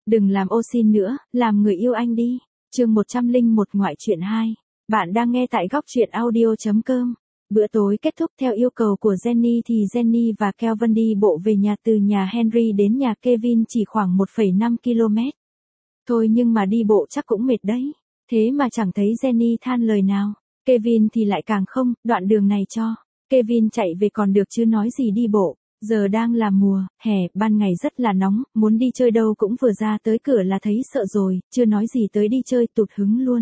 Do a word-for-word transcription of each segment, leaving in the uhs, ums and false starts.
Đừng làm ô xin nữa, làm người yêu anh đi. Chương một trăm lẻ một ngoại truyện hai. Bạn đang nghe tại góc truyện audio chấm com. Bữa tối kết thúc theo yêu cầu của Jenny thì Jenny và Kelvin đi bộ về nhà từ nhà Henry đến nhà Kevin chỉ khoảng một phẩy năm ki lô mét. Thôi nhưng mà đi bộ chắc cũng mệt đấy. Thế mà chẳng thấy Jenny than lời nào. Kevin thì lại càng không, đoạn đường này cho. Kevin chạy về còn được chứ nói gì đi bộ. Giờ đang là mùa hè, ban ngày rất là nóng, muốn đi chơi đâu cũng vừa ra tới cửa là thấy sợ rồi, chưa nói gì tới đi chơi tụt hứng luôn.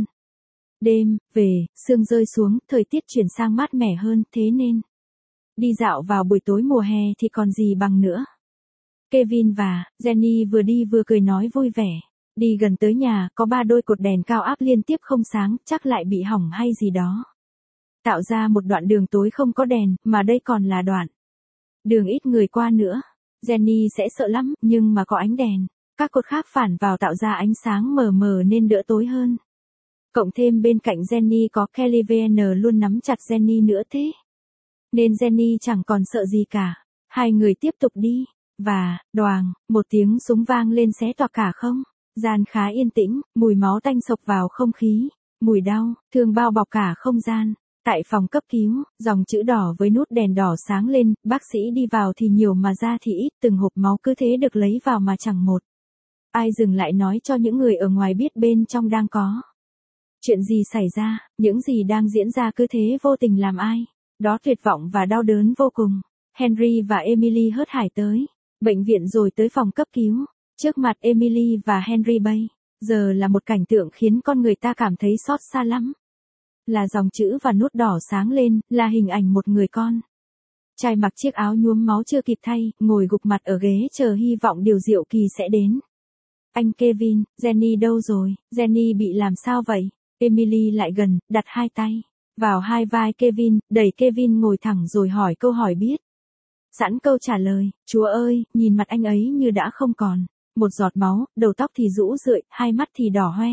Đêm, về, sương rơi xuống, thời tiết chuyển sang mát mẻ hơn, thế nên đi dạo vào buổi tối mùa hè thì còn gì bằng nữa. Kevin và Jenny vừa đi vừa cười nói vui vẻ. Đi gần tới nhà, có ba đôi cột đèn cao áp liên tiếp không sáng, chắc lại bị hỏng hay gì đó. Tạo ra một đoạn đường tối không có đèn, mà đây còn là đoạn đường ít người qua nữa. Jenny sẽ sợ lắm, nhưng mà có ánh đèn. Các cột khác phản vào tạo ra ánh sáng mờ mờ nên đỡ tối hơn. Cộng thêm bên cạnh Jenny có Kelly vê en luôn nắm chặt Jenny nữa thế. Nên Jenny chẳng còn sợ gì cả. Hai người tiếp tục đi. Và, đoàng, một tiếng súng vang lên xé toạc cả không. Gian khá yên tĩnh, mùi máu tanh sộc vào không khí. Mùi đau, thương bao bọc cả không gian. Tại phòng cấp cứu, dòng chữ đỏ với nút đèn đỏ sáng lên, bác sĩ đi vào thì nhiều mà ra thì ít, từng hộp máu cứ thế được lấy vào mà chẳng một ai dừng lại nói cho những người ở ngoài biết bên trong đang có chuyện gì xảy ra, những gì đang diễn ra cứ thế vô tình làm ai đó tuyệt vọng và đau đớn vô cùng. Henry và Emily hớt hải tới bệnh viện rồi tới phòng cấp cứu. Trước mặt Emily và Henry bây giờ là một cảnh tượng khiến con người ta cảm thấy xót xa lắm. Là dòng chữ và nút đỏ sáng lên, là hình ảnh một người con trai mặc chiếc áo nhuốm máu chưa kịp thay, ngồi gục mặt ở ghế chờ hy vọng điều diệu kỳ sẽ đến. Anh Kevin, Jenny đâu rồi? Jenny bị làm sao vậy? Emily lại gần, đặt hai tay vào hai vai Kevin, đẩy Kevin ngồi thẳng rồi hỏi câu hỏi biết sẵn câu trả lời. Chúa ơi, nhìn mặt anh ấy như đã không còn một giọt máu, đầu tóc thì rũ rượi, hai mắt thì đỏ hoe.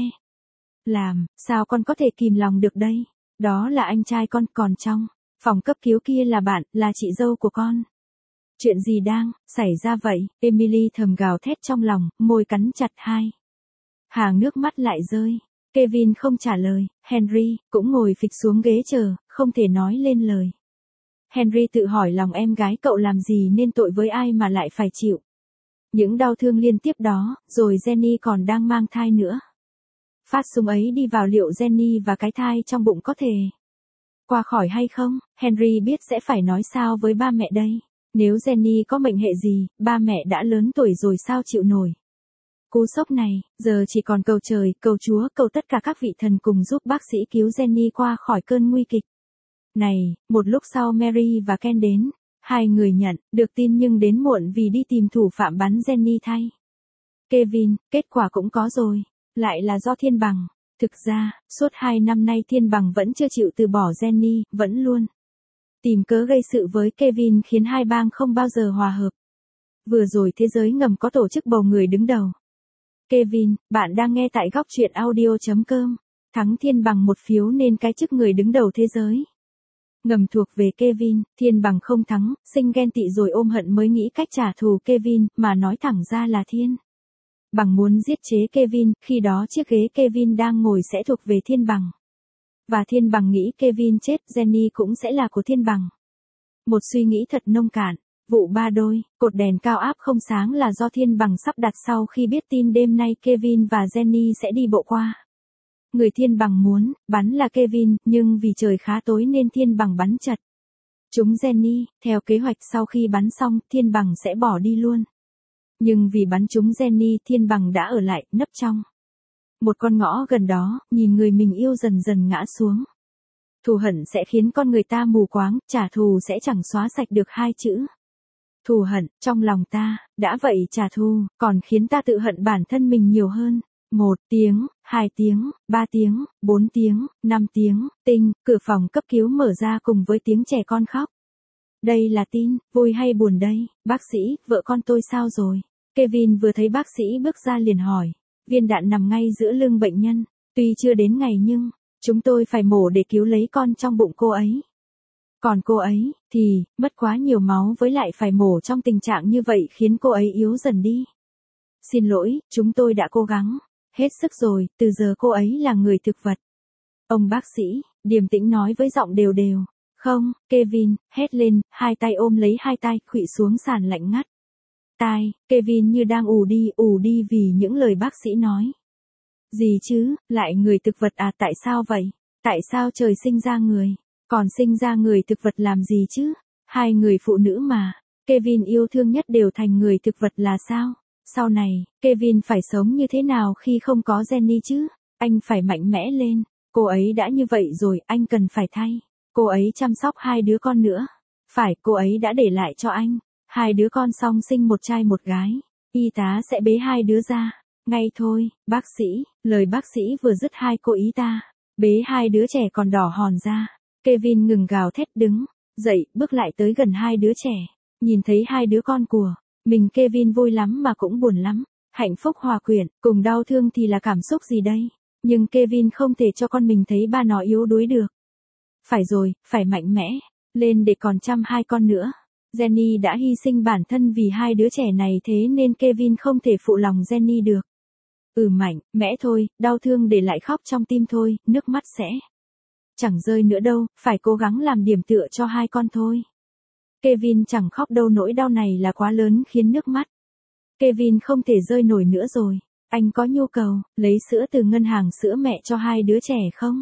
Làm, sao con có thể kìm lòng được đây? Đó là anh trai con, còn trong phòng cấp cứu kia là bạn, là chị dâu của con. Chuyện gì đang xảy ra vậy? Emily thầm gào thét trong lòng, môi cắn chặt hai hàng nước mắt lại rơi. Kevin không trả lời, Henry cũng ngồi phịch xuống ghế chờ, không thể nói lên lời. Henry tự hỏi lòng em gái cậu làm gì nên tội với ai mà lại phải chịu những đau thương liên tiếp đó, rồi Jenny còn đang mang thai nữa. Phát súng ấy đi vào liệu Jenny và cái thai trong bụng có thể qua khỏi hay không? Henry biết sẽ phải nói sao với ba mẹ đây. Nếu Jenny có mệnh hệ gì, ba mẹ đã lớn tuổi rồi sao chịu nổi cú sốc này. Giờ chỉ còn cầu trời, cầu Chúa, cầu tất cả các vị thần cùng giúp bác sĩ cứu Jenny qua khỏi cơn nguy kịch này. Một lúc sau Mary và Ken đến. Hai người nhận được tin nhưng đến muộn vì đi tìm thủ phạm bắn Jenny thay Kevin. Kết quả cũng có rồi. Lại là do Thiên Bằng. Thực ra, suốt hai năm nay Thiên Bằng vẫn chưa chịu từ bỏ Jenny, vẫn luôn tìm cớ gây sự với Kevin khiến hai bang không bao giờ hòa hợp. Vừa rồi thế giới ngầm có tổ chức bầu người đứng đầu. Kevin, bạn đang nghe tại góc truyện audio chấm com. Thắng Thiên Bằng một phiếu nên cái chức người đứng đầu thế giới ngầm thuộc về Kevin. Thiên Bằng không thắng, sinh ghen tị rồi ôm hận mới nghĩ cách trả thù Kevin, mà nói thẳng ra là Thiên Bằng muốn giết chế Kevin, khi đó chiếc ghế Kevin đang ngồi sẽ thuộc về Thiên Bằng. Và Thiên Bằng nghĩ Kevin chết, Jenny cũng sẽ là của Thiên Bằng. Một suy nghĩ thật nông cạn. Vụ ba đôi cột đèn cao áp không sáng là do Thiên Bằng sắp đặt sau khi biết tin đêm nay Kevin và Jenny sẽ đi bộ qua. Người Thiên Bằng muốn bắn là Kevin, nhưng vì trời khá tối nên Thiên Bằng bắn chật chúng Jenny. Theo kế hoạch sau khi bắn xong, Thiên Bằng sẽ bỏ đi luôn. Nhưng vì bắn trúng Jenny, Thiên Bằng đã ở lại, nấp trong một con ngõ gần đó, nhìn người mình yêu dần dần ngã xuống. Thù hận sẽ khiến con người ta mù quáng, trả thù sẽ chẳng xóa sạch được hai chữ thù hận trong lòng ta, đã vậy trả thù còn khiến ta tự hận bản thân mình nhiều hơn. Một tiếng, hai tiếng, ba tiếng, bốn tiếng, năm tiếng, tinh, cửa phòng cấp cứu mở ra cùng với tiếng trẻ con khóc. Đây là tin, vui hay buồn đây? Bác sĩ, vợ con tôi sao rồi? Kevin vừa thấy bác sĩ bước ra liền hỏi. Viên đạn nằm ngay giữa lưng bệnh nhân. Tuy chưa đến ngày nhưng, chúng tôi phải mổ để cứu lấy con trong bụng cô ấy. Còn cô ấy, thì, mất quá nhiều máu với lại phải mổ trong tình trạng như vậy khiến cô ấy yếu dần đi. Xin lỗi, chúng tôi đã cố gắng. Hết sức rồi, từ giờ cô ấy là người thực vật. Ông bác sĩ, điềm tĩnh nói với giọng đều đều. Không, Kevin, hét lên, hai tay ôm lấy hai tay, khuỵu xuống sàn lạnh ngắt. Tai, Kevin như đang ù đi, ù đi vì những lời bác sĩ nói. Gì chứ, lại người thực vật à, tại sao vậy? Tại sao trời sinh ra người, còn sinh ra người thực vật làm gì chứ? Hai người phụ nữ mà, Kevin yêu thương nhất đều thành người thực vật là sao? Sau này, Kevin phải sống như thế nào khi không có Jenny chứ? Anh phải mạnh mẽ lên, cô ấy đã như vậy rồi, anh cần phải thay. Cô ấy chăm sóc hai đứa con nữa. Phải, cô ấy đã để lại cho anh hai đứa con song sinh một trai một gái. Y tá sẽ bế hai đứa ra. Ngay thôi, bác sĩ, lời bác sĩ vừa dứt hai cô y tá bế hai đứa trẻ còn đỏ hòn ra. Kevin ngừng gào thét đứng dậy, bước lại tới gần hai đứa trẻ. Nhìn thấy hai đứa con của mình, Kevin vui lắm mà cũng buồn lắm. Hạnh phúc hòa quyện, cùng đau thương thì là cảm xúc gì đây? Nhưng Kevin không thể cho con mình thấy ba nó yếu đuối được. Phải rồi, phải mạnh mẽ lên để còn chăm hai con nữa. Jenny đã hy sinh bản thân vì hai đứa trẻ này, thế nên Kevin không thể phụ lòng Jenny được. Ừ, mạnh mẽ thôi, đau thương để lại khóc trong tim thôi, nước mắt sẽ chẳng rơi nữa đâu, phải cố gắng làm điểm tựa cho hai con thôi. Kevin chẳng khóc đâu, nỗi đau này là quá lớn khiến nước mắt Kevin không thể rơi nổi nữa rồi. Anh có nhu cầu lấy sữa từ ngân hàng sữa mẹ cho hai đứa trẻ không?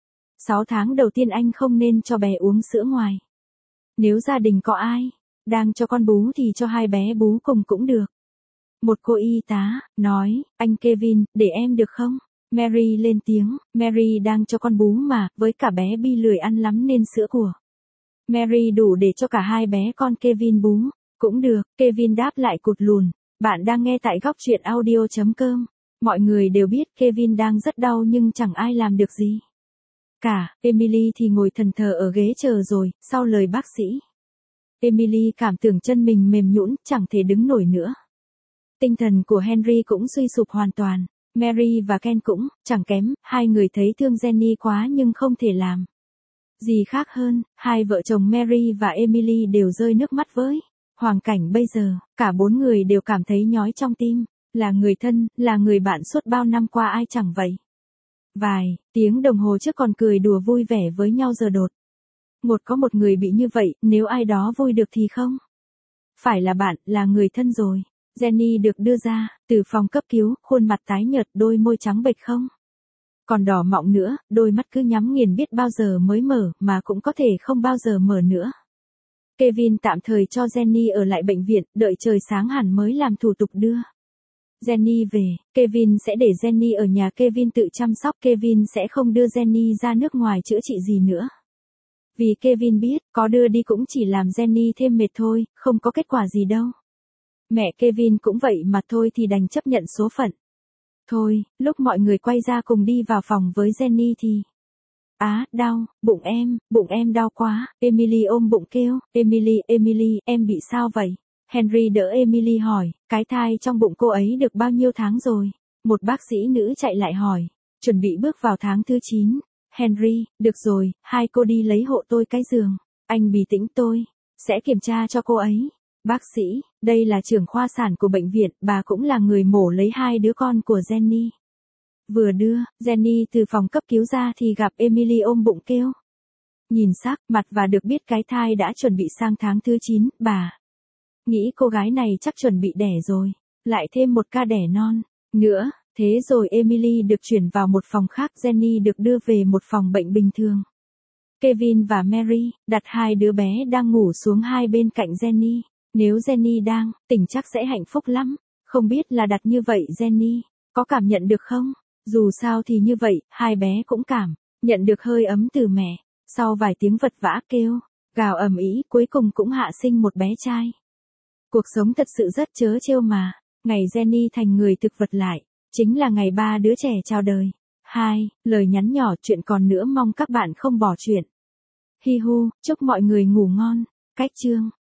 sáu tháng đầu tiên anh không nên cho bé uống sữa ngoài. Nếu gia đình có ai đang cho con bú thì cho hai bé bú cùng cũng được. Một cô y tá nói, anh Kevin, để em được không? Mary lên tiếng, Mary đang cho con bú mà, với cả bé Bi lười ăn lắm nên sữa của Mary đủ để cho cả hai bé con Kevin bú. Cũng được, Kevin đáp lại cụt lùn. Bạn đang nghe tại góc truyện audio chấm com. Mọi người đều biết Kevin đang rất đau nhưng chẳng ai làm được gì cả. Emily thì ngồi thẫn thờ ở ghế chờ rồi, sau lời bác sĩ. Emily cảm tưởng chân mình mềm nhũn, chẳng thể đứng nổi nữa. Tinh thần của Henry cũng suy sụp hoàn toàn. Mary và Ken cũng chẳng kém, hai người thấy thương Jenny quá nhưng không thể làm gì khác hơn. Hai vợ chồng Mary và Emily đều rơi nước mắt với hoàn cảnh bây giờ. Cả bốn người đều cảm thấy nhói trong tim. Là người thân, là người bạn suốt bao năm qua ai chẳng vậy. Vài tiếng đồng hồ trước còn cười đùa vui vẻ với nhau, giờ đột ngột có một người bị như vậy, nếu ai đó vui được thì không phải là bạn, là người thân rồi. Jenny được đưa ra từ phòng cấp cứu, khuôn mặt tái nhợt, đôi môi trắng bệch không còn đỏ mọng nữa, đôi mắt cứ nhắm nghiền biết bao giờ mới mở, mà cũng có thể không bao giờ mở nữa. Kevin tạm thời cho Jenny ở lại bệnh viện, đợi trời sáng hẳn mới làm thủ tục đưa Jenny về. Kevin sẽ để Jenny ở nhà Kevin tự chăm sóc. Kevin sẽ không đưa Jenny ra nước ngoài chữa trị gì nữa. Vì Kevin biết, có đưa đi cũng chỉ làm Jenny thêm mệt thôi, không có kết quả gì đâu. Mẹ Kevin cũng vậy mà thôi thì đành chấp nhận số phận. Thôi, lúc mọi người quay ra cùng đi vào phòng với Jenny thì... Á, đau, bụng em, bụng em đau quá. Emily ôm bụng kêu, Emily, Emily, em bị sao vậy? Henry đỡ Emily hỏi, cái thai trong bụng cô ấy được bao nhiêu tháng rồi? Một bác sĩ nữ chạy lại hỏi, chuẩn bị bước vào tháng thứ chín. Henry, được rồi, hai cô đi lấy hộ tôi cái giường. Anh bình tĩnh, tôi sẽ kiểm tra cho cô ấy. Bác sĩ, đây là trưởng khoa sản của bệnh viện, bà cũng là người mổ lấy hai đứa con của Jenny. Vừa đưa Jenny từ phòng cấp cứu ra thì gặp Emily ôm bụng kêu. Nhìn sắc mặt và được biết cái thai đã chuẩn bị sang tháng thứ chín, bà nghĩ cô gái này chắc chuẩn bị đẻ rồi, lại thêm một ca đẻ non nữa. Thế rồi Emily được chuyển vào một phòng khác, Jenny được đưa về một phòng bệnh bình thường. Kevin và Mary đặt hai đứa bé đang ngủ xuống hai bên cạnh Jenny. Nếu Jenny đang tỉnh chắc sẽ hạnh phúc lắm. Không biết là đặt như vậy Jenny có cảm nhận được không? Dù sao thì như vậy, hai bé cũng cảm nhận được hơi ấm từ mẹ. Sau vài tiếng vật vã kêu gào ầm ĩ, cuối cùng cũng hạ sinh một bé trai. Cuộc sống thật sự rất trớ trêu mà. Ngày Jenny thành người thực vật lại, chính là ngày ba đứa trẻ chào đời. Hai, lời nhắn nhỏ, chuyện còn nữa, mong các bạn không bỏ chuyện. Hi hu, chúc mọi người ngủ ngon. Cách chương